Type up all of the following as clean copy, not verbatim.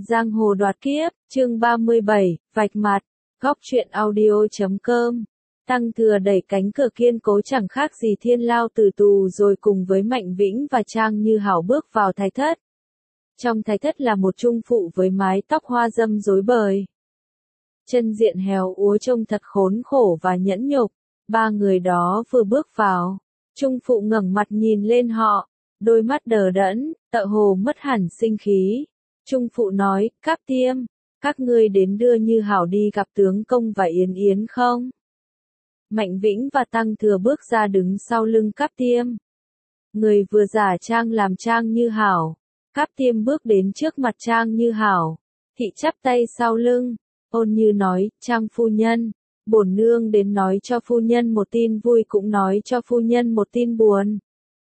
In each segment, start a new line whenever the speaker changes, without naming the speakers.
Giang hồ đoạt kiếp, chương 37, vạch mặt, góc truyện audio.com. Tăng Thừa đẩy cánh cửa kiên cố chẳng khác gì Thiên Lao từ tù rồi cùng với Mạnh Vĩnh và Trang Như Hảo bước vào thái thất. Trong thái thất là một trung phụ với mái tóc hoa dâm rối bời. Chân diện héo úa trông thật khốn khổ và nhẫn nhục. Ba người đó vừa bước vào, trung phụ ngẩng mặt nhìn lên họ, đôi mắt đờ đẫn, tựa hồ mất hẳn sinh khí. Trung phụ nói, Cáp Tiêm, các ngươi đến đưa Như Hảo đi gặp tướng công và Yến Yến không? Mạnh Vĩnh và Tăng Thừa bước ra đứng sau lưng Cáp Tiêm. Người vừa giả trang làm Trang Như Hảo. Cáp Tiêm bước đến trước mặt Trang Như Hảo, thị chắp tay sau lưng, ôn như nói, Trang phu nhân, bổn nương đến nói cho phu nhân một tin vui cũng nói cho phu nhân một tin buồn.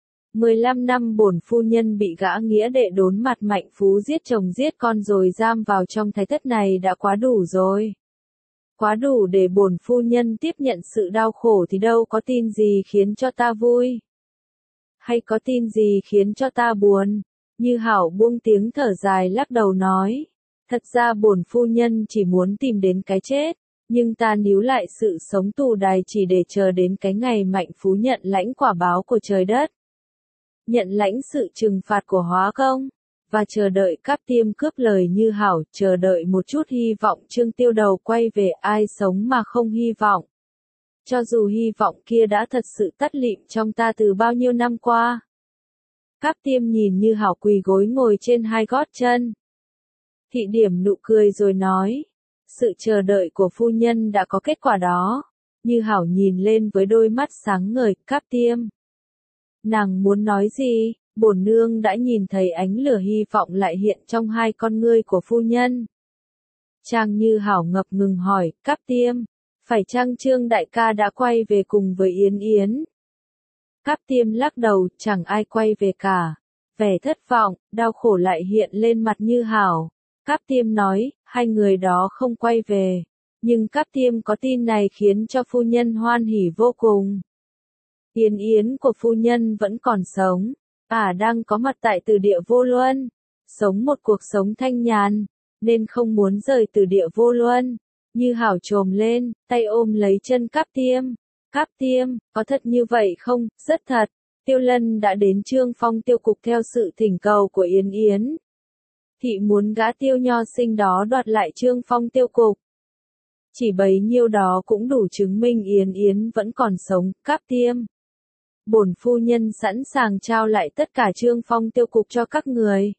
15 năm bổn phu nhân bị gã nghĩa đệ đốn mặt Mạnh Phú giết chồng giết con rồi giam vào trong thái thất này đã quá đủ rồi. Quá đủ để bổn phu nhân tiếp nhận sự đau khổ thì đâu có tin gì khiến cho ta vui. Hay có tin gì khiến cho ta buồn. Như Hảo buông tiếng thở dài lắc đầu nói. Thật ra bổn phu nhân chỉ muốn tìm đến cái chết. Nhưng ta níu lại sự sống tù đài chỉ để chờ đến cái ngày Mạnh Phú nhận lãnh quả báo của trời đất. Nhận lãnh sự trừng phạt của hóa công. Và chờ đợi Cáp Tiêm cướp lời Như Hảo, chờ đợi một chút hy vọng Trương Tiêu Đầu quay về, ai sống mà không hy vọng. Cho dù hy vọng kia đã thật sự tắt lịm trong ta từ bao nhiêu năm qua. Cáp Tiêm nhìn Như Hảo quỳ gối ngồi trên hai gót chân. Thị điểm nụ cười rồi nói, sự chờ đợi của phu nhân đã có kết quả đó. Như Hảo nhìn lên với đôi mắt sáng ngời, Cáp Tiêm. Nàng muốn nói gì? Bổn nương đã nhìn thấy ánh lửa hy vọng lại hiện trong hai con ngươi của phu nhân. Trang Như Hảo ngập ngừng hỏi, Cáp Tiêm, phải chăng Trương đại ca đã quay về cùng với Yến Yến? Cáp Tiêm lắc đầu, chẳng ai quay về cả. Vẻ thất vọng, đau khổ lại hiện lên mặt Như Hảo. Cáp Tiêm nói, hai người đó không quay về. Nhưng Cáp Tiêm có tin này khiến cho phu nhân hoan hỉ vô cùng. Yến Yến của phu nhân vẫn còn sống. Đang có mặt tại Từ Địa Vô Luân, sống một cuộc sống thanh nhàn, nên không muốn rời Từ Địa Vô Luân. Như Hảo trồm lên, tay ôm lấy chân Cáp Tiêm. Cáp Tiêm, có thật như vậy không? Rất thật. Tiêu Lân đã đến Trương Phong tiêu cục theo sự thỉnh cầu của Yến Yến. Thị muốn gã Tiêu nho sinh đó đoạt lại Trương Phong tiêu cục. Chỉ bấy nhiêu đó cũng đủ chứng minh Yến Yến vẫn còn sống, Cáp Tiêm. Bổn phu nhân sẵn sàng trao lại tất cả Trương Phong tiêu cục cho các người.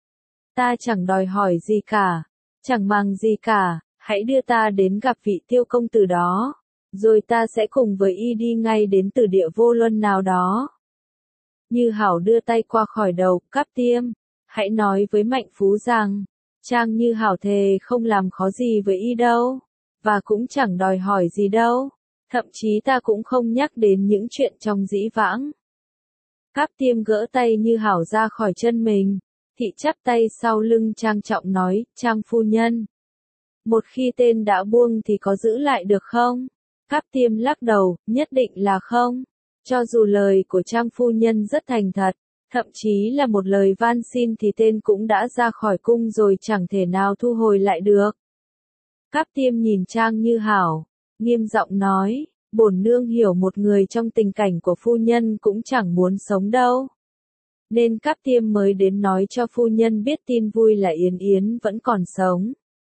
Ta chẳng đòi hỏi gì cả, chẳng màng gì cả, hãy đưa ta đến gặp vị Tiêu công tử đó, rồi ta sẽ cùng với y đi ngay đến Từ Địa Vô Luân nào đó. Như Hảo đưa tay qua khỏi đầu, Cáp Tiêm, hãy nói với Mạnh Phú rằng, Trang Như Hảo thề không làm khó gì với y đâu, và cũng chẳng đòi hỏi gì đâu. Thậm chí ta cũng không nhắc đến những chuyện trong dĩ vãng. Cáp Tiêm gỡ tay Như Hảo ra khỏi chân mình. Thị chắp tay sau lưng trang trọng nói, Trang phu nhân. Một khi tên đã buông thì có giữ lại được không? Cáp Tiêm lắc đầu, nhất định là không. Cho dù lời của Trang phu nhân rất thành thật, thậm chí là một lời van xin thì tên cũng đã ra khỏi cung rồi chẳng thể nào thu hồi lại được. Cáp Tiêm nhìn Trang Như Hảo. Nghiêm giọng nói, bổn nương hiểu một người trong tình cảnh của phu nhân cũng chẳng muốn sống đâu. Nên Cáp Tiêm mới đến nói cho phu nhân biết tin vui là Yến Yến vẫn còn sống.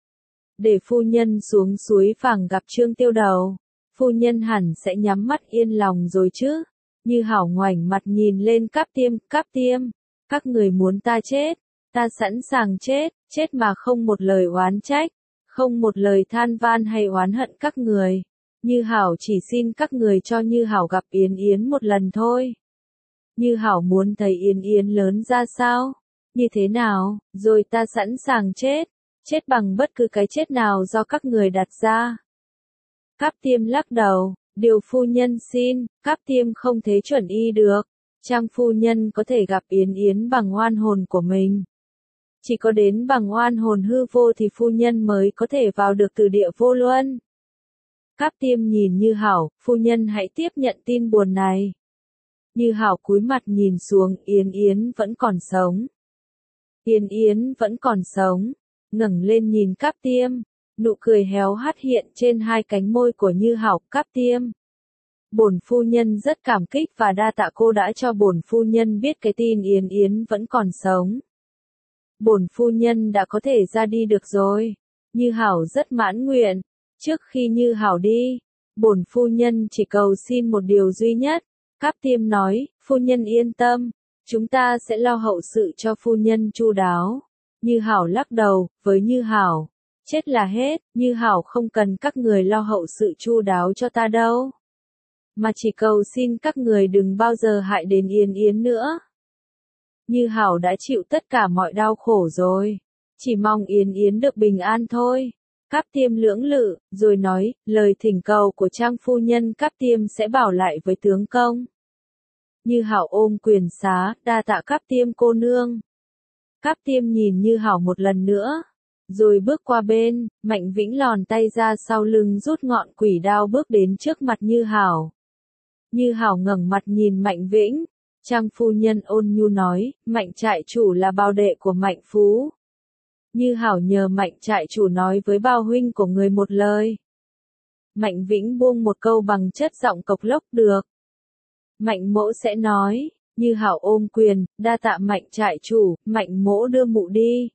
Để phu nhân xuống suối vàng gặp Trương Tiêu Đầu, phu nhân hẳn sẽ nhắm mắt yên lòng rồi chứ. Như Hảo ngoảnh mặt nhìn lên Cáp Tiêm, các người muốn ta chết, ta sẵn sàng chết, chết mà không một lời oán trách. Không một lời than van hay oán hận các người. Như Hảo chỉ xin các người cho Như Hảo gặp Yến Yến một lần thôi. Như Hảo muốn thấy Yến Yến lớn ra sao? Như thế nào? Rồi ta sẵn sàng chết. Chết bằng bất cứ cái chết nào do các người đặt ra. Cáp Tiêm lắc đầu. Điều phu nhân xin, Cáp Tiêm không thế chuẩn y được. Trang phu nhân có thể gặp Yến Yến bằng oan hồn của mình. Chỉ có đến bằng oan hồn hư vô thì phu nhân mới có thể vào được Từ Địa Vô Luân. Cáp Tiêm nhìn Như Hảo, phu nhân hãy tiếp nhận tin buồn này. Như Hảo cúi mặt nhìn xuống, Yến Yến vẫn còn sống. Yến Yến vẫn còn sống. ngẩng lên nhìn Cáp Tiêm, nụ cười héo hắt hiện trên hai cánh môi của Như Hảo. Cáp Tiêm, bổn phu nhân rất cảm kích và đa tạ cô đã cho bổn phu nhân biết cái tin Yến Yến vẫn còn sống. Bổn phu nhân đã có thể ra đi được rồi. Như Hảo rất mãn nguyện. Trước khi Như Hảo đi, bổn phu nhân chỉ cầu xin một điều duy nhất. Cáp Tiêm nói, phu nhân yên tâm, chúng ta sẽ lo hậu sự cho phu nhân chu đáo. Như Hảo lắc đầu, với Như Hảo, chết là hết, Như Hảo không cần các người lo hậu sự chu đáo cho ta đâu. Mà chỉ cầu xin các người đừng bao giờ hại đến Yến Yến nữa. Như Hảo đã chịu tất cả mọi đau khổ rồi. Chỉ mong Yến Yến được bình an thôi. Cáp Tiêm lưỡng lự, rồi nói, lời thỉnh cầu của Trang phu nhân Cáp Tiêm sẽ bảo lại với tướng công. Như Hảo ôm quyền xá, đa tạ Cáp Tiêm cô nương. Cáp Tiêm nhìn Như Hảo một lần nữa, rồi bước qua bên. Mạnh Vĩnh lòn tay ra sau lưng rút ngọn quỷ đao bước đến trước mặt Như Hảo. Như Hảo ngẩng mặt nhìn Mạnh Vĩnh. Trang phu nhân ôn nhu nói, Mạnh trại chủ là bao đệ của Mạnh Phú. Như Hảo nhờ Mạnh trại chủ nói với bao huynh của người một lời. Mạnh Vĩnh buông một câu bằng chất giọng cộc lốc, được. Mạnh mỗ sẽ nói. Như Hảo ôm quyền, đa tạ Mạnh trại chủ, Mạnh mỗ đưa mụ đi.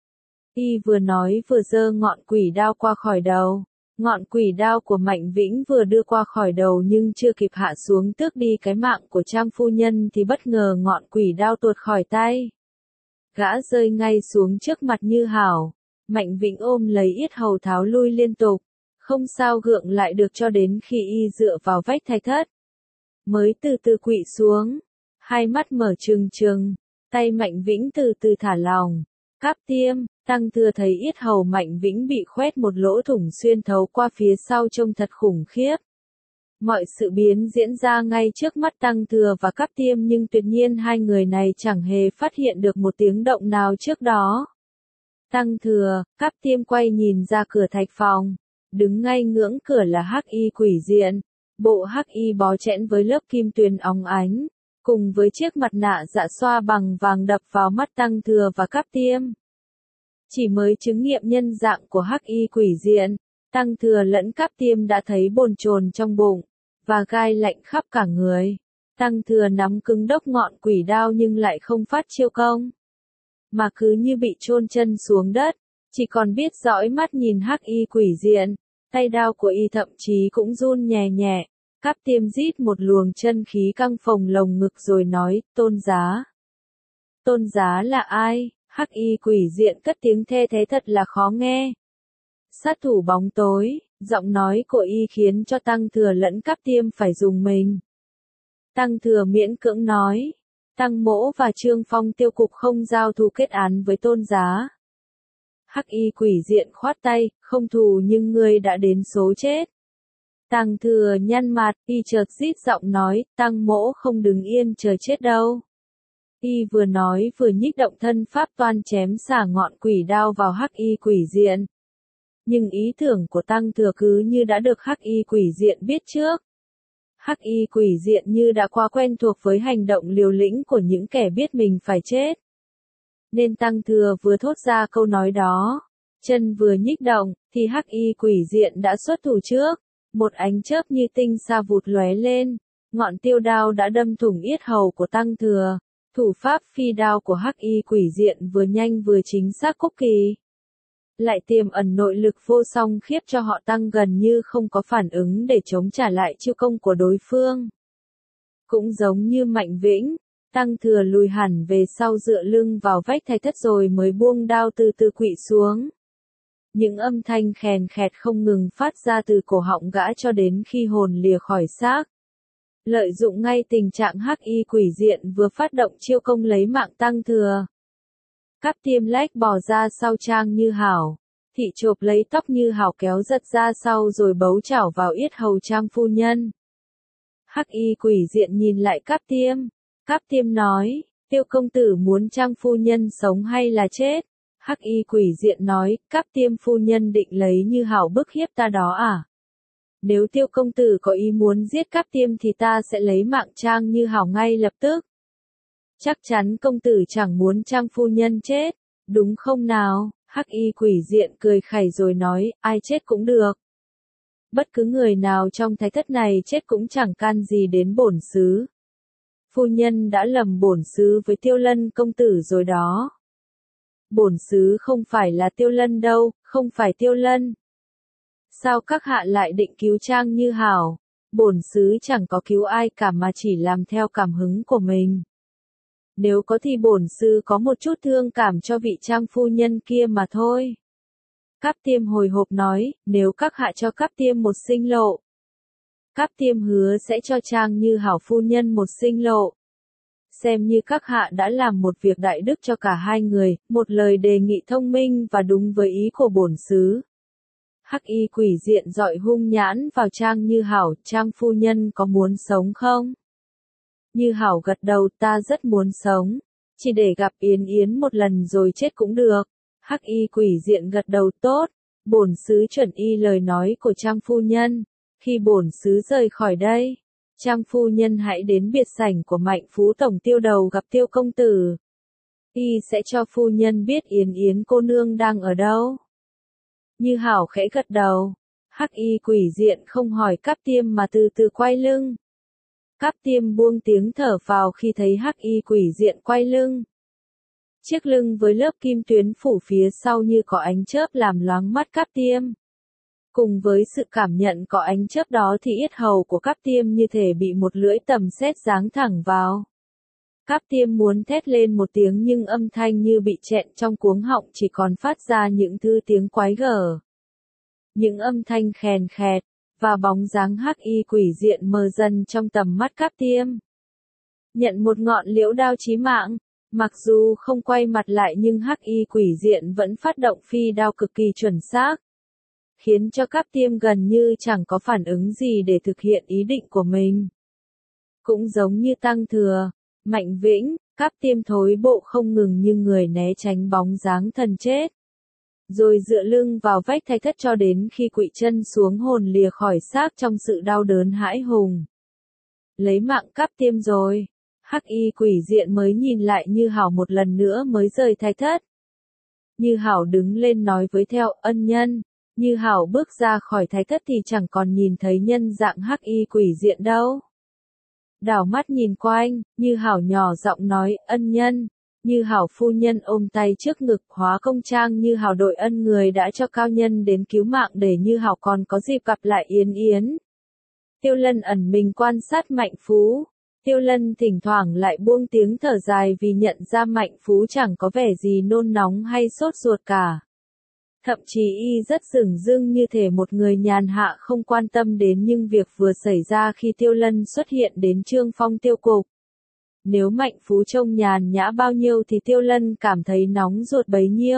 Y vừa nói vừa giơ ngọn quỷ đao qua khỏi đầu. Ngọn quỷ đao của Mạnh Vĩnh vừa đưa qua khỏi đầu nhưng chưa kịp hạ xuống tước đi cái mạng của Trang phu nhân thì bất ngờ ngọn quỷ đao tuột khỏi tay. Gã rơi ngay xuống trước mặt Như Hảo. Mạnh Vĩnh ôm lấy yết hầu tháo lui liên tục. Không sao gượng lại được cho đến khi y dựa vào vách thạch thất. Mới từ từ quỵ xuống. Hai mắt mở trừng trừng. Tay Mạnh Vĩnh từ từ thả lỏng. Cáp Tiêm, Tăng Thừa thấy yết hầu Mạnh Vĩnh bị khoét một lỗ thủng xuyên thấu qua phía sau trông thật khủng khiếp. Mọi sự biến diễn ra ngay trước mắt Tăng Thừa và Cáp Tiêm nhưng tuyệt nhiên hai người này chẳng hề phát hiện được một tiếng động nào trước đó. Tăng Thừa, Cáp Tiêm quay nhìn ra cửa thạch phòng. Đứng ngay ngưỡng cửa là Hắc Y quỷ diện. Bộ Hắc Y bó chẽn với lớp kim tuyền óng ánh, cùng với chiếc mặt nạ dạ xoa bằng vàng đập vào mắt Tăng Thừa và Cáp Tiêm. Chỉ mới chứng nghiệm nhân dạng của Hắc Y quỷ diện, Tăng Thừa lẫn Cáp Tiêm đã thấy bồn chồn trong bụng, và gai lạnh khắp cả người. Tăng Thừa nắm cứng đốc ngọn quỷ đao nhưng lại không phát chiêu công, mà cứ như bị chôn chân xuống đất, chỉ còn biết dõi mắt nhìn Hắc Y quỷ diện. Tay đao của y thậm chí cũng run nhẹ nhẹ. Cáp Tiêm rít một luồng chân khí căng phồng lồng ngực rồi nói, Tôn Giá. Tôn Giá là ai? Hắc Y quỷ diện cất tiếng thê thế thật là khó nghe. Sát thủ bóng tối, giọng nói của y khiến cho Tăng Thừa lẫn Cáp Tiêm phải dùng mình. Tăng Thừa miễn cưỡng nói, Tăng Mỗ và Trương Phong tiêu cục không giao thù kết án với Tôn Giá. Hắc Y quỷ diện khoát tay, không thù nhưng ngươi đã đến số chết. Tăng Thừa nhăn mặt, y chợt rít giọng nói, Tăng Mỗ không đứng yên chờ chết đâu. Y vừa nói vừa nhích động thân pháp toan chém xả ngọn quỷ đao vào Hắc Y quỷ diện. Nhưng ý tưởng của Tăng Thừa cứ như đã được Hắc Y quỷ diện biết trước. Hắc Y quỷ diện như đã quá quen thuộc với hành động liều lĩnh của những kẻ biết mình phải chết. Nên Tăng Thừa vừa thốt ra câu nói đó, chân vừa nhích động, thì Hắc Y quỷ diện đã xuất thủ trước. Một ánh chớp như tinh sa vụt lóe lên, ngọn tiêu đao đã đâm thủng yết hầu của Tăng Thừa. Thủ pháp phi đao của Hắc Y quỷ diện vừa nhanh vừa chính xác cúc kỳ, lại tiềm ẩn nội lực vô song khiếp cho họ Tăng gần như không có phản ứng để chống trả lại chiêu công của đối phương. Cũng giống như Mạnh Vĩnh, Tăng Thừa lùi hẳn về sau dựa lưng vào vách thạch thất rồi mới buông đao từ từ quỵ xuống. Những âm thanh khèn khẹt không ngừng phát ra từ cổ họng gã cho đến khi hồn lìa khỏi xác. Lợi dụng ngay tình trạng Hắc Y quỷ diện vừa phát động chiêu công lấy mạng Tăng Thừa. Cáp Tiêm lách bò ra sau Trang Như Hảo, thị chộp lấy tóc Như Hảo kéo giật ra sau rồi bấu chảo vào yết hầu Trang phu nhân. Hắc Y quỷ diện nhìn lại Cáp Tiêm. Cáp Tiêm nói, Tiêu công tử muốn Trang phu nhân sống hay là chết? Hắc Y quỷ diện nói, Cáp Tiêm phu nhân định lấy Như Hảo bức hiếp ta đó à? Nếu Tiêu công tử có ý muốn giết Cáp Tiêm thì ta sẽ lấy mạng Trang Như Hảo ngay lập tức. Chắc chắn công tử chẳng muốn Trang phu nhân chết, đúng không nào? Hắc y quỷ diện cười khẩy rồi nói, ai chết cũng được. Bất cứ người nào trong thái thất này chết cũng chẳng can gì đến bổn xứ. Phu nhân đã lầm bổn xứ với Tiêu Lân công tử rồi đó. Bổn xứ không phải là Tiêu Lân đâu, không phải Tiêu Lân. Sao các hạ lại định cứu Trang Như Hảo? Bổn xứ chẳng có cứu ai cả mà chỉ làm theo cảm hứng của mình. Nếu có thì bổn xứ có một chút thương cảm cho vị Trang phu nhân kia mà thôi. Cáp Tiêm hồi hộp nói, nếu các hạ cho Cáp Tiêm một sinh lộ. Cáp Tiêm hứa sẽ cho Trang Như Hảo phu nhân một sinh lộ. Xem như các hạ đã làm một việc đại đức cho cả hai người, một lời đề nghị thông minh và đúng với ý của bổn xứ. Hắc y quỷ diện dọi hung nhãn vào Trang Như Hảo, Trang phu nhân có muốn sống không? Như Hảo gật đầu, ta rất muốn sống, chỉ để gặp Yến Yến một lần rồi chết cũng được. Hắc y quỷ diện gật đầu, tốt, bổn xứ chuẩn y lời nói của Trang phu nhân. Khi bổn xứ rời khỏi đây, Trang phu nhân hãy đến biệt sảnh của Mạnh Phú tổng tiêu đầu gặp Tiêu công tử. Y sẽ cho phu nhân biết Yến Yến cô nương đang ở đâu. Như Hảo khẽ gật đầu. Hắc y quỷ diện không hỏi Cáp Tiêm mà từ từ quay lưng. Cáp Tiêm buông tiếng thở phào khi thấy Hắc y quỷ diện quay lưng. Chiếc lưng với lớp kim tuyến phủ phía sau như có ánh chớp làm loáng mắt Cáp Tiêm. Cùng với sự cảm nhận có ánh chớp đó thì yết hầu của Cáp Tiêm như thể bị một lưỡi tầm sét giáng thẳng vào. Cáp Tiêm muốn thét lên một tiếng nhưng âm thanh như bị chẹn trong cuống họng, chỉ còn phát ra những thứ tiếng quái gở. Những âm thanh khèn khẹt, và bóng dáng hắc y quỷ diện mờ dần trong tầm mắt Cáp Tiêm. Nhận một ngọn liễu đao chí mạng, mặc dù không quay mặt lại nhưng hắc y quỷ diện vẫn phát động phi đao cực kỳ chuẩn xác, khiến cho Cáp Tiêm gần như chẳng có phản ứng gì để thực hiện ý định của mình. Cũng giống như Tăng Thừa, Mạnh Vĩnh, Cáp Tiêm thối bộ không ngừng nhưng người né tránh bóng dáng thần chết. Rồi dựa lưng vào vách thái thất cho đến khi quỵ chân xuống hồn lìa khỏi xác trong sự đau đớn hãi hùng. Lấy mạng Cáp Tiêm rồi, hắc y quỷ diện mới nhìn lại Như Hảo một lần nữa mới rời thái thất. Như Hảo đứng lên nói với theo ân nhân. Như Hảo bước ra khỏi thái thất thì chẳng còn nhìn thấy nhân dạng hắc y quỷ diện đâu. Đảo mắt nhìn quanh, Như Hảo nhỏ giọng nói, ân nhân. Như Hảo phu nhân ôm tay trước ngực, hóa công Trang Như Hảo đội ân người đã cho cao nhân đến cứu mạng để Như Hảo còn có dịp gặp lại Yến Yến. Tiêu Lân ẩn mình quan sát Mạnh Phú. Tiêu Lân thỉnh thoảng lại buông tiếng thở dài vì nhận ra Mạnh Phú chẳng có vẻ gì nôn nóng hay sốt ruột cả. Thậm chí y rất dửng dưng như thể một người nhàn hạ không quan tâm đến những việc vừa xảy ra khi Tiêu Lân xuất hiện đến Trương Phong tiêu cục. Nếu Mạnh Phú trông nhàn nhã bao nhiêu thì Tiêu Lân cảm thấy nóng ruột bấy nhiêu.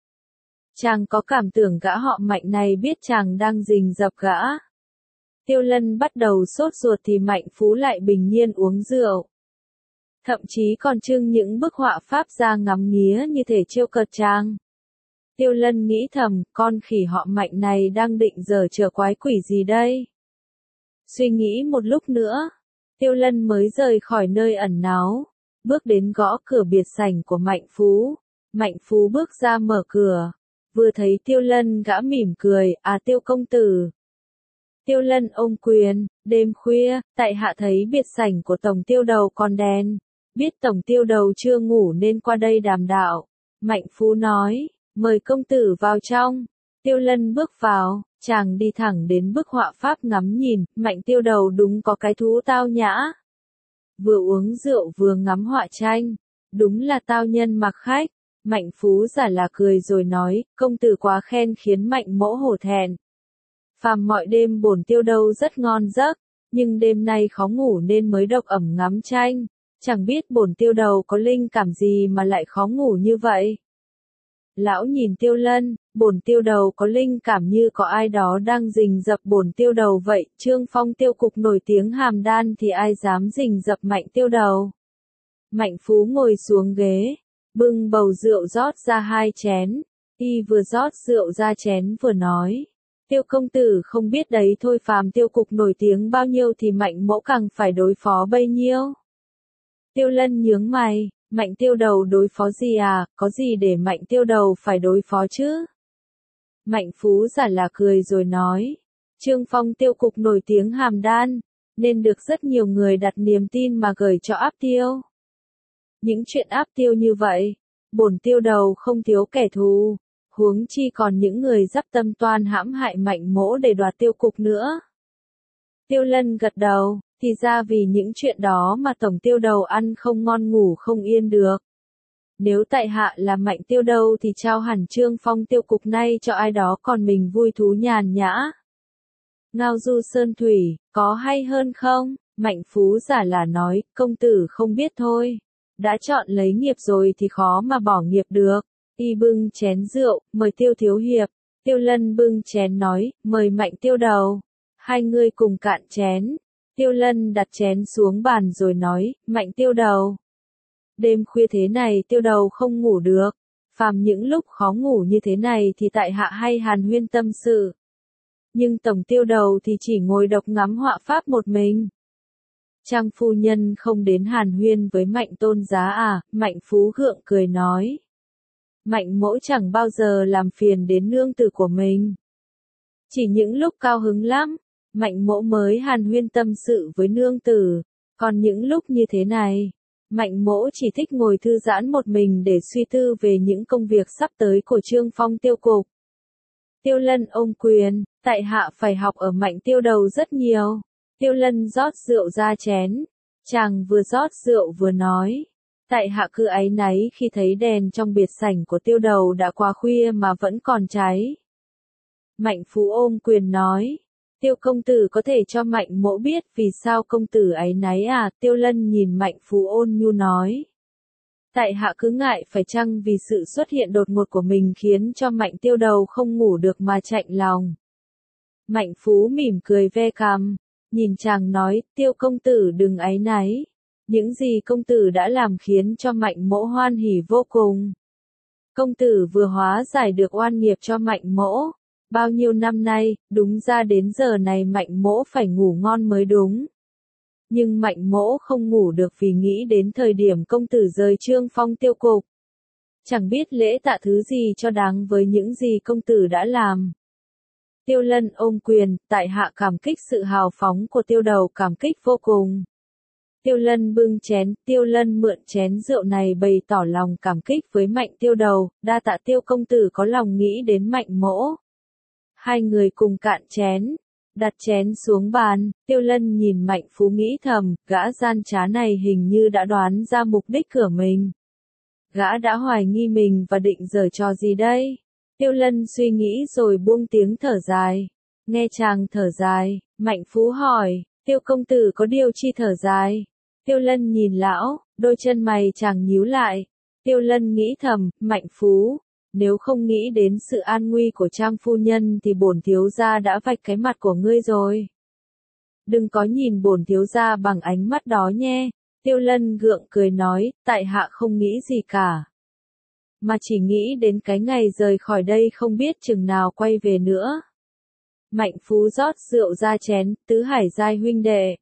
Chàng có cảm tưởng gã họ Mạnh này biết chàng đang rình rập gã. Tiêu Lân bắt đầu sốt ruột thì Mạnh Phú lại bình nhiên uống rượu. Thậm chí còn trưng những bức họa pháp ra ngắm nghía như thể trêu cợt chàng. Tiêu Lân nghĩ thầm, con khỉ họ Mạnh này đang định giở trò quái quỷ gì đây? Suy nghĩ một lúc nữa, Tiêu Lân mới rời khỏi nơi ẩn náu, bước đến gõ cửa biệt sảnh của Mạnh Phú. Mạnh Phú bước ra mở cửa, vừa thấy Tiêu Lân gã mỉm cười, à Tiêu công tử. Tiêu Lân ôm quyền, đêm khuya, tại hạ thấy biệt sảnh của Tổng Tiêu đầu còn đèn, biết Tổng Tiêu đầu chưa ngủ nên qua đây đàm đạo. Mạnh Phú nói, mời công tử vào trong. Tiêu Lân bước vào, chàng đi thẳng đến bức họa pháp ngắm nhìn, Mạnh Tiêu đầu đúng có cái thú tao nhã. Vừa uống rượu vừa ngắm họa tranh, đúng là tao nhân mặc khách. Mạnh Phú giả là cười rồi nói, công tử quá khen khiến Mạnh mỗ hổ thẹn. Phàm mọi đêm bổn Tiêu đầu rất ngon giấc, nhưng đêm nay khó ngủ nên mới độc ẩm ngắm tranh, chẳng biết bổn Tiêu đầu có linh cảm gì mà lại khó ngủ như vậy. Lão nhìn Tiêu Lân, bổn Tiêu đầu có linh cảm như có ai đó đang rình rập bổn Tiêu đầu vậy, Trương Phong tiêu cục nổi tiếng hàm đan thì ai dám rình rập Mạnh Tiêu đầu. Mạnh Phú ngồi xuống ghế, bưng bầu rượu rót ra 2 chén, y vừa rót rượu ra chén vừa nói. Tiêu công tử không biết đấy thôi, phàm tiêu cục nổi tiếng bao nhiêu thì Mạnh mỗ càng phải đối phó bấy nhiêu. Tiêu Lân nhướng mày, Mạnh tiêu đầu đối phó gì à, có gì để mạnh tiêu đầu phải đối phó chứ? Mạnh Phú giả là cười rồi nói. Trương Phong tiêu cục nổi tiếng hàm đan, nên được rất nhiều người đặt niềm tin mà gửi cho áp tiêu. Những chuyện áp tiêu như vậy, bổn tiêu đầu không thiếu kẻ thù, huống chi còn những người dắp tâm toan hãm hại Mạnh Mỗ để đoạt tiêu cục nữa. Tiêu Lân gật đầu, thì ra vì những chuyện đó mà tổng tiêu đầu ăn không ngon ngủ không yên được. Nếu tại hạ là Mạnh tiêu đầu thì trao hẳn Trương Phong tiêu cục nay cho ai đó còn mình vui thú nhàn nhã. Ngao du sơn thủy, có hay hơn không? Mạnh Phú giả là nói, công tử không biết thôi. Đã chọn lấy nghiệp rồi thì khó mà bỏ nghiệp được. Y bưng chén rượu, mời Tiêu thiếu hiệp. Tiêu Lân bưng chén nói, mời Mạnh tiêu đầu. Hai người cùng cạn chén. Tiêu Lân đặt chén xuống bàn rồi nói, Mạnh tiêu đầu. Đêm khuya thế này tiêu đầu không ngủ được. Phàm những lúc khó ngủ như thế này thì tại hạ hay hàn huyên tâm sự. Nhưng tổng tiêu đầu thì chỉ ngồi độc ngắm họa pháp một mình. Trang phu nhân không đến hàn huyên với Mạnh tôn giá à? Mạnh Phú gượng cười nói. Mạnh Mỗ chẳng bao giờ làm phiền đến nương tử của mình. Chỉ những lúc cao hứng lắm, Mạnh Mỗ mới hàn huyên tâm sự với nương tử. Còn những lúc như thế này, Mạnh Mỗ chỉ thích ngồi thư giãn một mình để suy tư về những công việc sắp tới của Trương Phong tiêu cục. Tiêu Lân ôm quyền, tại hạ phải học ở Mạnh tiêu đầu rất nhiều. Tiêu Lân rót rượu ra chén. Chàng vừa rót rượu vừa nói. Tại hạ cứ áy náy khi thấy đèn trong biệt sảnh của tiêu đầu đã quá khuya mà vẫn còn cháy. Mạnh Phú ôm quyền nói. Tiêu công tử có thể cho Mạnh Mỗ biết vì sao công tử áy náy à? Tiêu Lân nhìn Mạnh Phú ôn nhu nói. Tại hạ cứ ngại phải chăng vì sự xuất hiện đột ngột của mình khiến cho Mạnh tiêu đầu không ngủ được mà chạnh lòng. Mạnh Phú mỉm cười ve cằm, nhìn chàng nói, Tiêu công tử đừng áy náy. Những gì công tử đã làm khiến cho Mạnh Mỗ hoan hỉ vô cùng. Công tử vừa hóa giải được oan nghiệp cho Mạnh Mỗ. Bao nhiêu năm nay, đúng ra đến giờ này Mạnh Mỗ phải ngủ ngon mới đúng. Nhưng Mạnh Mỗ không ngủ được vì nghĩ đến thời điểm công tử rời Trương Phong tiêu cục. Chẳng biết lễ tạ thứ gì cho đáng với những gì công tử đã làm. Tiêu Lân ôm quyền, tại hạ cảm kích sự hào phóng của tiêu đầu, cảm kích vô cùng. Tiêu Lân bưng chén, Tiêu Lân mượn chén rượu này bày tỏ lòng cảm kích với Mạnh tiêu đầu, đa tạ Tiêu công tử có lòng nghĩ đến Mạnh Mỗ. Hai người cùng cạn chén, đặt chén xuống bàn, Tiêu Lân nhìn Mạnh Phú nghĩ thầm, gã gian trá này hình như đã đoán ra mục đích của mình. Gã đã hoài nghi mình và định giở trò gì đây? Tiêu Lân suy nghĩ rồi buông tiếng thở dài. Nghe chàng thở dài, Mạnh Phú hỏi, Tiêu công tử có điều chi thở dài? Tiêu Lân nhìn lão, đôi chân mày chàng nhíu lại. Tiêu Lân nghĩ thầm, Mạnh Phú, nếu không nghĩ đến sự an nguy của Trang phu nhân thì bổn thiếu gia đã vạch cái mặt của ngươi rồi. Đừng có nhìn bổn thiếu gia bằng ánh mắt đó nhé. Tiêu Lân gượng cười nói, tại hạ không nghĩ gì cả. Mà chỉ nghĩ đến cái ngày rời khỏi đây không biết chừng nào quay về nữa. Mạnh Phú rót rượu ra chén, tứ hải giai huynh đệ.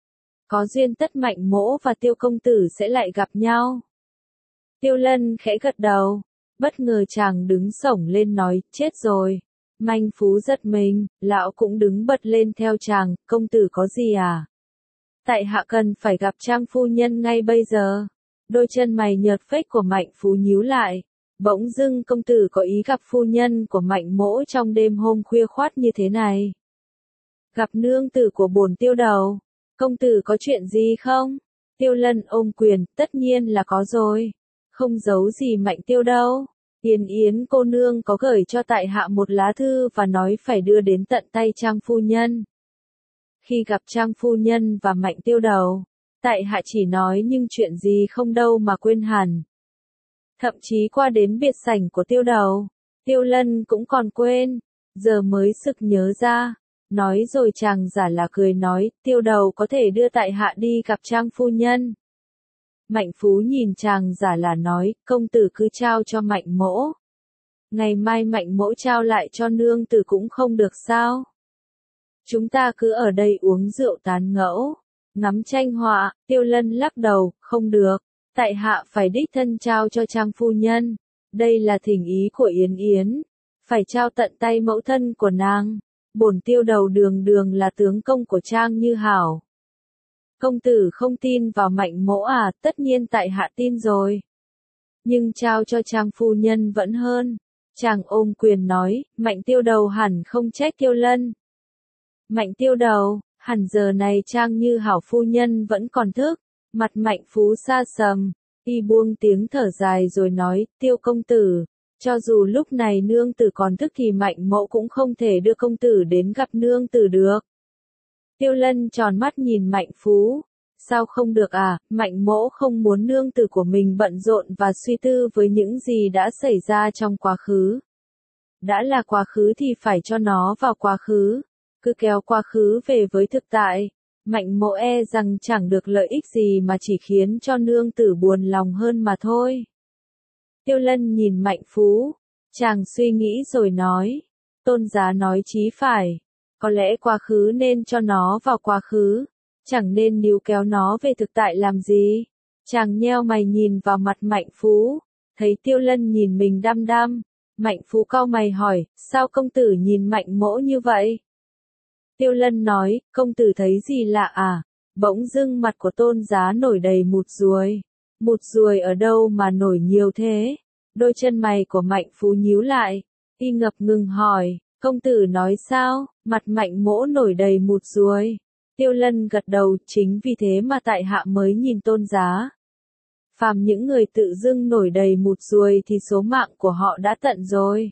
Có duyên tất Mạnh Mỗ và Tiêu công tử sẽ lại gặp nhau. Tiêu Lân khẽ gật đầu. Bất ngờ chàng đứng xổng lên nói, chết rồi. Mạnh Phú giật mình, lão cũng đứng bật lên theo chàng, công tử có gì à? Tại hạ cần phải gặp Trang phu nhân ngay bây giờ. Đôi chân mày nhợt phếch của Mạnh Phú nhíu lại. Bỗng dưng công tử có ý gặp phu nhân của Mạnh Mỗ trong đêm hôm khuya khoắt như thế này. Gặp nương tử của bổn tiêu đầu. Công tử có chuyện gì không? Tiêu Lân ôm quyền, tất nhiên là có rồi. Không giấu gì Mạnh tiêu đâu. Tiền Yến cô nương có gửi cho tại hạ một lá thư và nói phải đưa đến tận tay Trang phu nhân. Khi gặp Trang phu nhân và Mạnh tiêu đầu, tại hạ chỉ nói nhưng chuyện gì không đâu mà quên hẳn. Thậm chí qua đến biệt sảnh của tiêu đầu, Tiêu Lân cũng còn quên, giờ mới sực nhớ ra. Nói rồi chàng giả là cười nói, tiêu đầu có thể đưa tại hạ đi gặp Trang phu nhân. Mạnh Phú nhìn chàng giả là nói, công tử cứ trao cho Mạnh Mỗ. Ngày mai Mạnh Mỗ trao lại cho nương tử cũng không được sao? Chúng ta cứ ở đây uống rượu tán gẫu, ngắm tranh họa. Tiêu Lân lắc đầu, không được. Tại hạ phải đích thân trao cho Trang phu nhân. Đây là thỉnh ý của Yến Yến. Phải trao tận tay mẫu thân của nàng. Bổn tiêu đầu đường đường là tướng công của Trang Như Hảo. Công tử không tin vào Mạnh mỗ à? Tất nhiên tại hạ tin rồi. Nhưng trao cho Trang phu nhân vẫn hơn. Chàng ôm quyền nói, Mạnh tiêu đầu hẳn không trách Tiêu Lân. Mạnh tiêu đầu, hẳn giờ này Trang Như Hảo phu nhân vẫn còn thức. Mặt Mạnh Phú xa sầm, y buông tiếng thở dài rồi nói, Tiêu công tử, cho dù lúc này nương tử còn thức thì Mạnh mỗ cũng không thể đưa công tử đến gặp nương tử được. Tiêu Lân tròn mắt nhìn Mạnh Phú, sao không được à? Mạnh mỗ không muốn nương tử của mình bận rộn và suy tư với những gì đã xảy ra trong quá khứ. Đã là quá khứ thì phải cho nó vào quá khứ, cứ kéo quá khứ về với thực tại. Mạnh mỗ e rằng chẳng được lợi ích gì mà chỉ khiến cho nương tử buồn lòng hơn mà thôi. Tiêu Lân nhìn Mạnh Phú, chàng suy nghĩ rồi nói, tôn giá nói chí phải, có lẽ quá khứ nên cho nó vào quá khứ, chẳng nên níu kéo nó về thực tại làm gì. Chàng nheo mày nhìn vào mặt Mạnh Phú, thấy Tiêu Lân nhìn mình đăm đăm, Mạnh Phú cau mày hỏi, sao công tử nhìn Mạnh mỗ như vậy? Tiêu Lân nói, công tử thấy gì lạ à? Bỗng dưng mặt của tôn giá nổi đầy mụt ruồi. Mụt ruồi ở đâu mà nổi nhiều thế? Đôi chân mày của Mạnh Phú nhíu lại, y ngập ngừng hỏi, công tử nói sao? Mặt Mạnh mỗ nổi đầy mụt ruồi. Tiêu Lân gật đầu, chính vì thế mà tại hạ mới nhìn tôn giá. Phàm những người tự dưng nổi đầy mụt ruồi thì số mạng của họ đã tận rồi.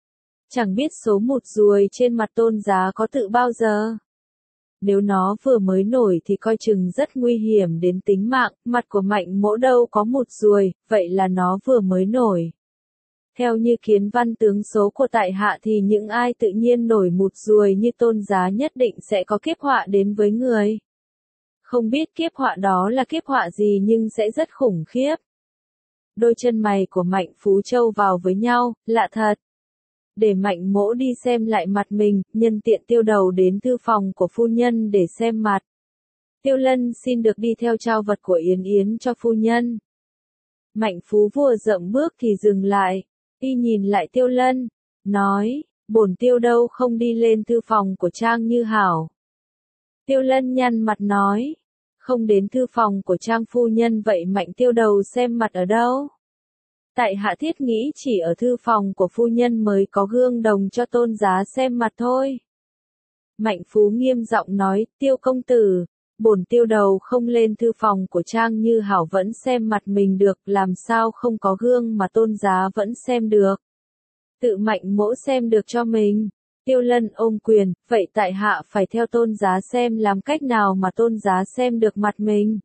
Chẳng biết số mụt ruồi trên mặt tôn giá có tự bao giờ. Nếu nó vừa mới nổi thì coi chừng rất nguy hiểm đến tính mạng, mặt của Mạnh mỗ đâu có mụt ruồi, vậy là nó vừa mới nổi. Theo như kiến văn tướng số của tại hạ thì những ai tự nhiên nổi mụt ruồi như tôn giá nhất định sẽ có kiếp họa đến với người. Không biết kiếp họa đó là kiếp họa gì nhưng sẽ rất khủng khiếp. Đôi chân mày của Mạnh Phú trâu vào với nhau, lạ thật. Để Mạnh mỗ đi xem lại mặt mình, nhân tiện tiêu đầu đến thư phòng của phu nhân để xem mặt. Tiêu Lân xin được đi theo trao vật của Yến Yến cho phu nhân. Mạnh Phú vừa dậm bước thì dừng lại, y nhìn lại Tiêu Lân, nói, bổn tiêu đâu không đi lên thư phòng của Trang Như Hảo. Tiêu Lân nhăn mặt nói, không đến thư phòng của Trang phu nhân vậy Mạnh tiêu đầu xem mặt ở đâu? Tại hạ thiết nghĩ chỉ ở thư phòng của phu nhân mới có gương đồng cho tôn giá xem mặt thôi. Mạnh Phú nghiêm giọng nói, Tiêu công tử, bổn tiêu đầu không lên thư phòng của Trang Như Hảo vẫn xem mặt mình được, làm sao không có gương mà tôn giá vẫn xem được. Tự Mạnh mỗ xem được cho mình. Tiêu Lân ôm quyền, vậy tại hạ phải theo tôn giá xem làm cách nào mà tôn giá xem được mặt mình.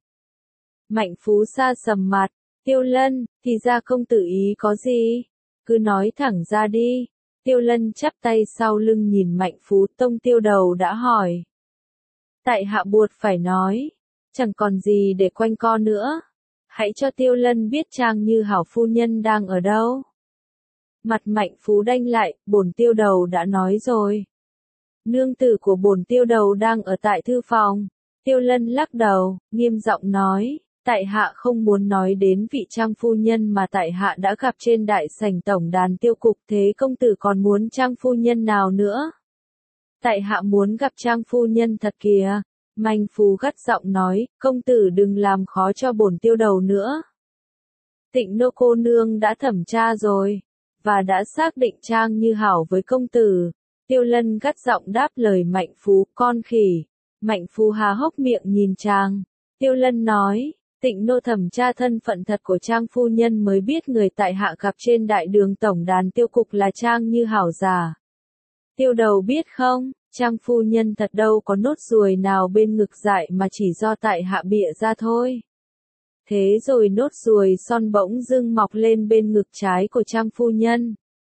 Mạnh Phú sa sầm mặt, Tiêu Lân, thì ra công tử ý có gì? Cứ nói thẳng ra đi. Tiêu Lân chắp tay sau lưng nhìn Mạnh Phú, tông tiêu đầu đã hỏi. Tại hạ buộc phải nói, chẳng còn gì để quanh co nữa. Hãy cho Tiêu Lân biết Trang Như Hảo phu nhân đang ở đâu. Mặt Mạnh Phú đanh lại, bổn tiêu đầu đã nói rồi. Nương tử của bổn tiêu đầu đang ở tại thư phòng. Tiêu Lân lắc đầu, nghiêm giọng nói, tại hạ không muốn nói đến vị Trang phu nhân mà tại hạ đã gặp trên đại sảnh tổng đàn tiêu cục, thế công tử còn muốn Trang phu nhân nào nữa? Tại hạ muốn gặp Trang phu nhân thật kìa. Mạnh Phú gắt giọng nói, công tử đừng làm khó cho bổn tiêu đầu nữa. Tịnh nô cô nương đã thẩm tra rồi, và đã xác định Trang Như Hảo với công tử. Tiêu Lân gắt giọng đáp lời Mạnh Phú, con khỉ. Mạnh Phú há hốc miệng nhìn chàng. Tiêu Lân nói, Tịnh nô thẩm tra thân phận thật của Trang phu nhân mới biết người tại hạ gặp trên đại đường tổng đàn tiêu cục là Trang Như Hảo giả. Tiêu đầu biết không, Trang phu nhân thật đâu có nốt ruồi nào bên ngực dại mà chỉ do tại hạ bịa ra thôi. Thế rồi nốt ruồi son bỗng dưng mọc lên bên ngực trái của Trang phu nhân.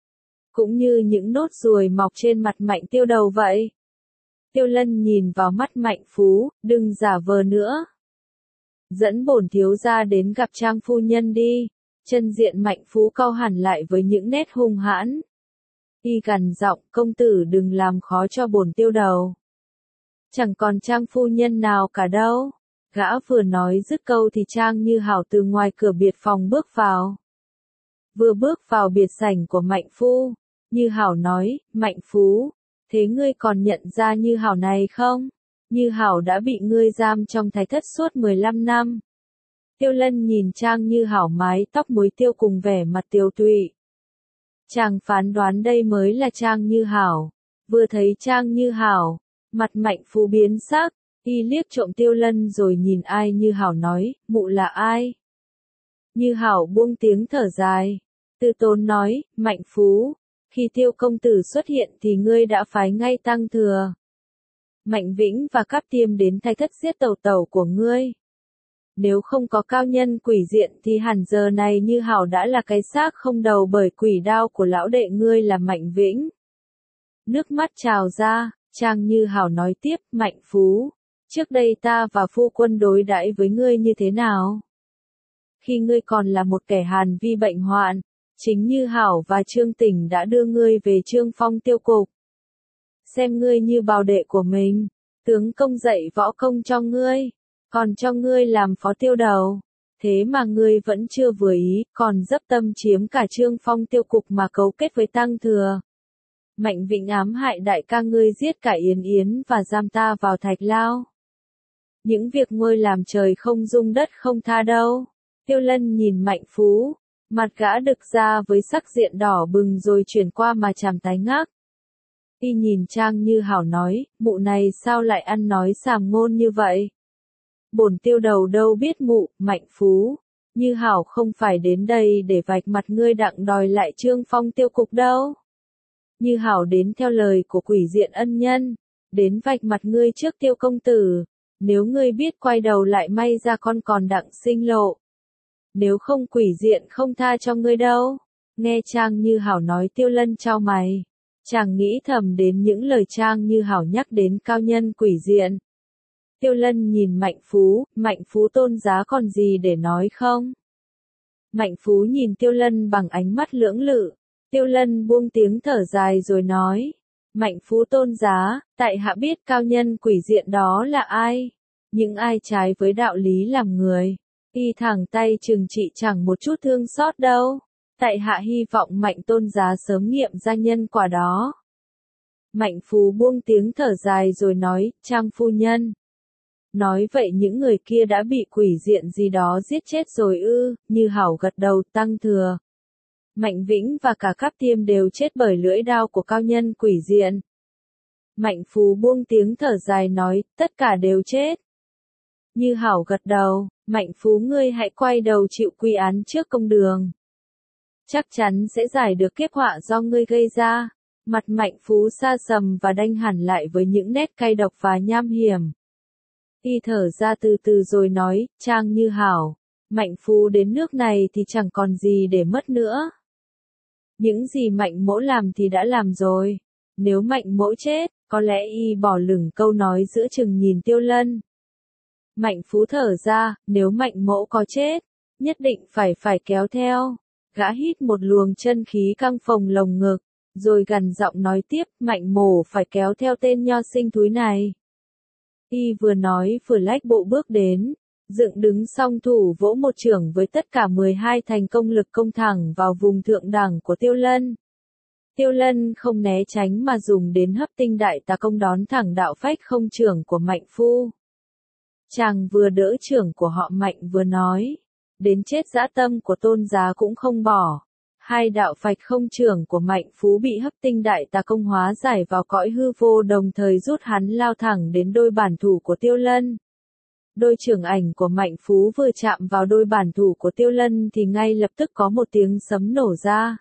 Cũng như những nốt ruồi mọc trên mặt Mạnh tiêu đầu vậy. Tiêu Lân nhìn vào mắt Mạnh Phú, đừng giả vờ nữa. Dẫn bổn thiếu gia đến gặp Trang phu nhân đi. Chân diện Mạnh Phú cau hẳn lại với những nét hung hãn. Y gằn giọng, công tử đừng làm khó cho bổn tiêu đầu. Chẳng còn Trang phu nhân nào cả đâu. Gã vừa nói dứt câu thì Trang Như Hảo từ ngoài cửa biệt phòng bước vào. Vừa bước vào biệt sảnh của Mạnh Phu, Như Hảo nói, Mạnh Phú, thế ngươi còn nhận ra Như Hảo này không? Như Hảo đã bị ngươi giam trong thái thất suốt 15 năm. Tiêu Lân nhìn Trang Như Hảo mái tóc muối tiêu cùng vẻ mặt tiều tụy. Chàng phán đoán đây mới là Trang Như Hảo. Vừa thấy Trang Như Hảo, mặt Mạnh Phú biến sắc, y liếc trộm Tiêu Lân rồi nhìn ai Như Hảo nói, mụ là ai? Như Hảo buông tiếng thở dài. Tư Tốn nói, Mạnh Phú, khi Tiêu công tử xuất hiện thì ngươi đã phái ngay Tăng Thừa, Mạnh Vĩnh và Cáp Tiêm đến thay thất giết tẩu tẩu của ngươi. Nếu không có cao nhân quỷ diện thì hẳn giờ này Như Hảo đã là cái xác không đầu bởi quỷ đao của lão đệ ngươi là Mạnh Vĩnh. Nước mắt trào ra, Trang Như Hảo nói tiếp, Mạnh Phú, trước đây ta và phu quân đối đãi với ngươi như thế nào? Khi ngươi còn là một kẻ hàn vi bệnh hoạn, chính Như Hảo và Trương Tỉnh đã đưa ngươi về Trương Phong tiêu cục. Xem ngươi như bào đệ của mình, tướng công dạy võ công cho ngươi, còn cho ngươi làm phó tiêu đầu. Thế mà ngươi vẫn chưa vừa ý, còn dấp tâm chiếm cả Trương Phong tiêu cục mà cấu kết với Tăng Thừa. Mạnh Vĩnh ám hại đại ca ngươi giết cả Yến Yến và giam ta vào thạch lao. Những việc ngươi làm trời không dung đất không tha đâu. Tiêu Lân nhìn Mạnh Phú, mặt gã đực ra với sắc diện đỏ bừng rồi chuyển qua mà tràm tái ngác. Y nhìn Trang Như Hảo nói, mụ này sao lại ăn nói sàm ngôn như vậy? Bổn tiêu đầu đâu biết mụ, Mạnh Phú. Như Hảo không phải đến đây để vạch mặt ngươi đặng đòi lại Trương Phong tiêu cục đâu. Như Hảo đến theo lời của quỷ diện ân nhân, đến vạch mặt ngươi trước Tiêu công tử. Nếu ngươi biết quay đầu lại may ra con còn đặng sinh lộ. Nếu không quỷ diện không tha cho ngươi đâu. Nghe Trang Như Hảo nói Tiêu Lân chau mày. Chàng nghĩ thầm đến những lời Trang Như Hảo nhắc đến cao nhân quỷ diện. Tiêu Lân nhìn Mạnh Phú tôn giá còn gì để nói không? Mạnh Phú nhìn Tiêu Lân bằng ánh mắt lưỡng lự. Tiêu Lân buông tiếng thở dài rồi nói. Mạnh Phú tôn giá, tại hạ biết cao nhân quỷ diện đó là ai? Những ai trái với đạo lý làm người. Y thẳng tay trừng trị chẳng một chút thương xót đâu. Tại hạ hy vọng Mạnh tôn giá sớm nghiệm ra nhân quả đó. Mạnh Phú buông tiếng thở dài rồi nói, Trang phu nhân. Nói vậy những người kia đã bị quỷ diện gì đó giết chết rồi ư? Như Hảo gật đầu. Tăng Thừa, Mạnh Vĩnh và cả Cáp Tiêm đều chết bởi lưỡi đao của cao nhân quỷ diện. Mạnh Phú buông tiếng thở dài nói, tất cả đều chết. Như Hảo gật đầu, Mạnh Phú ngươi hãy quay đầu chịu quy án trước công đường. Chắc chắn sẽ giải được kiếp họa do ngươi gây ra. Mặt Mạnh Phú sa sầm và đanh hẳn lại với những nét cay độc và nham hiểm. Y thở ra từ từ rồi nói, Trang Như Hảo, Mạnh Phú đến nước này thì chẳng còn gì để mất nữa. Những gì Mạnh mỗ làm thì đã làm rồi. Nếu Mạnh mỗ chết, có lẽ y bỏ lửng câu nói giữa chừng nhìn Tiêu Lân. Mạnh Phú thở ra, nếu Mạnh mỗ có chết, nhất định phải kéo theo. Gã hít một luồng chân khí căng phồng lồng ngực, rồi gằn giọng nói tiếp, Mạnh mỗ phải kéo theo tên nho sinh thúi này. Y vừa nói vừa lách bộ bước đến, dựng đứng song thủ vỗ một chưởng với tất cả 12 thành công lực công thẳng vào vùng thượng đẳng của Tiêu Lân. Tiêu Lân không né tránh mà dùng đến hấp tinh đại tà công đón thẳng đạo phách không chưởng của Mạnh Phu. Chàng vừa đỡ chưởng của họ Mạnh vừa nói, đến chết dã tâm của tôn giá cũng không bỏ. Hai đạo phách không chưởng của Mạnh Phú bị hấp tinh đại tà công hóa giải vào cõi hư vô đồng thời rút hắn lao thẳng đến đôi bản thủ của Tiêu Lân. Đôi chưởng ảnh của Mạnh Phú vừa chạm vào đôi bản thủ của Tiêu Lân thì ngay lập tức có một tiếng sấm nổ ra.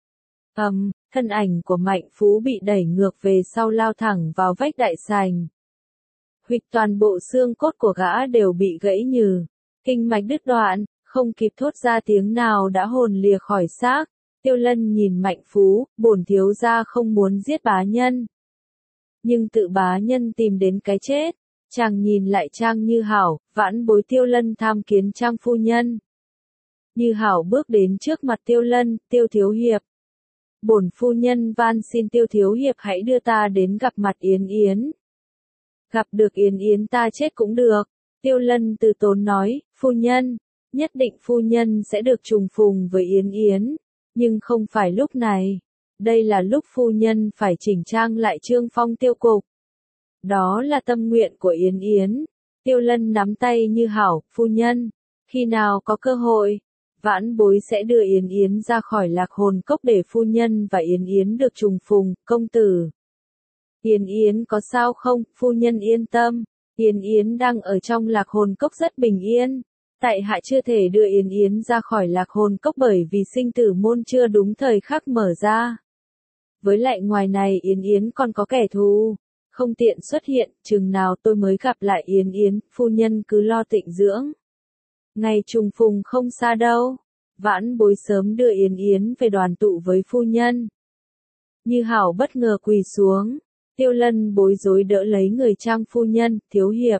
Thân ảnh của Mạnh Phú bị đẩy ngược về sau lao thẳng vào vách đại sảnh. Huỵch toàn bộ xương cốt của gã đều bị gãy nhừ, kinh mạch đứt đoạn, không kịp thốt ra tiếng nào đã hồn lìa khỏi xác. Tiêu Lân nhìn Mạnh Phú, bổn thiếu gia không muốn giết bá nhân. Nhưng tự bá nhân tìm đến cái chết. Chàng nhìn lại Trang Như Hảo, vãn bối Tiêu Lân tham kiến Trang phu nhân. Như Hảo bước đến trước mặt Tiêu Lân, Tiêu thiếu hiệp. Bổn phu nhân van xin Tiêu thiếu hiệp hãy đưa ta đến gặp mặt Yến Yến. Gặp được Yến Yến ta chết cũng được. Tiêu Lân từ tốn nói, phu nhân, nhất định phu nhân sẽ được trùng phùng với Yến Yến, nhưng không phải lúc này. Đây là lúc phu nhân phải chỉnh trang lại Trương Phong tiêu cục. Đó là tâm nguyện của Yến Yến. Tiêu Lân nắm tay Như Hảo, phu nhân, khi nào có cơ hội, vãn bối sẽ đưa Yến Yến ra khỏi Lạc Hồn Cốc để phu nhân và Yến Yến được trùng phùng, công tử. Yến Yến có sao không, phu nhân yên tâm, Yến Yến đang ở trong Lạc Hồn Cốc rất bình yên. Tại hạ chưa thể đưa Yến Yến ra khỏi Lạc Hồn Cốc bởi vì sinh tử môn chưa đúng thời khắc mở ra. Với lại ngoài này Yến Yến còn có kẻ thù, không tiện xuất hiện, chừng nào tôi mới gặp lại Yến Yến, phu nhân cứ lo tịnh dưỡng. Ngày trùng phùng không xa đâu, vãn bối sớm đưa Yến Yến về đoàn tụ với phu nhân. Như Hảo bất ngờ quỳ xuống, Tiêu Lân bối rối đỡ lấy người trang phu nhân, thiếu hiệp.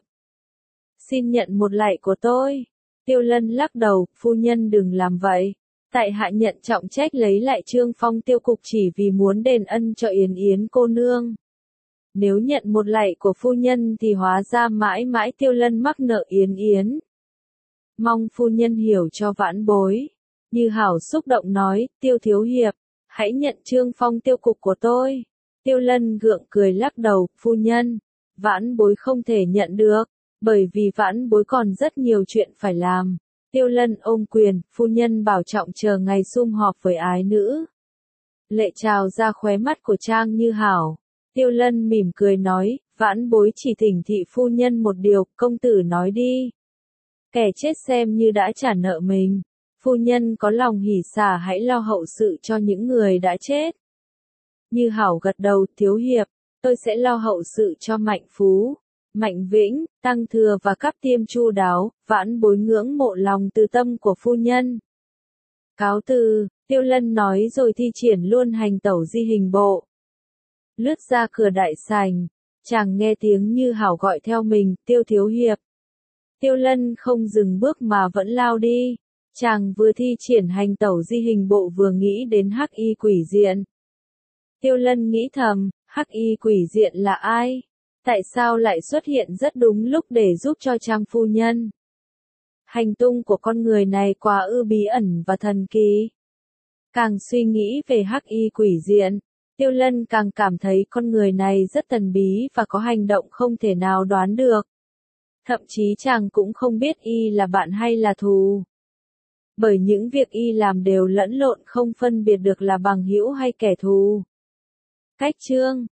Xin nhận một lạy của tôi. Tiêu Lân lắc đầu, phu nhân đừng làm vậy. Tại hạ nhận trọng trách lấy lại Trương Phong tiêu cục chỉ vì muốn đền ân cho Yến Yến cô nương. Nếu nhận một lạy của phu nhân thì hóa ra mãi mãi Tiêu Lân mắc nợ Yến Yến. Mong phu nhân hiểu cho vãn bối. Như Hảo xúc động nói, Tiêu thiếu hiệp, hãy nhận Trương Phong tiêu cục của tôi. Tiêu Lân gượng cười lắc đầu, phu nhân, vãn bối không thể nhận được, bởi vì vãn bối còn rất nhiều chuyện phải làm. Tiêu Lân ôm quyền, phu nhân bảo trọng chờ ngày sum họp với ái nữ. Lệ trào ra khóe mắt của Trang Như Hảo. Tiêu Lân mỉm cười nói, vãn bối chỉ thỉnh thị phu nhân một điều, công tử nói đi. Kẻ chết xem như đã trả nợ mình. Phu nhân có lòng hỉ xả hãy lo hậu sự cho những người đã chết. Như Hảo gật đầu, thiếu hiệp, tôi sẽ lo hậu sự cho Mạnh Phú, Mạnh Vĩnh, Tăng Thừa và Cáp Tiêm chu đáo, vãn bối ngưỡng mộ lòng từ tâm của phu nhân. Cáo từ, Tiêu Lân nói rồi thi triển luôn hành tẩu di hình bộ. Lướt ra cửa đại sảnh, chàng nghe tiếng Như Hảo gọi theo mình, Tiêu thiếu hiệp. Tiêu Lân không dừng bước mà vẫn lao đi. Chàng vừa thi triển hành tẩu di hình bộ vừa nghĩ đến Hắc Y quỷ diện. Tiêu Lân nghĩ thầm, Hắc Y quỷ diện là ai? Tại sao lại xuất hiện rất đúng lúc để giúp cho Trang phu nhân? Hành tung của con người này quá ư bí ẩn và thần kỳ. Càng suy nghĩ về Hắc Y quỷ diện, Tiêu Lân càng cảm thấy con người này rất thần bí và có hành động không thể nào đoán được. Thậm chí chàng cũng không biết y là bạn hay là thù. Bởi những việc y làm đều lẫn lộn không phân biệt được là bằng hữu hay kẻ thù. Cách chương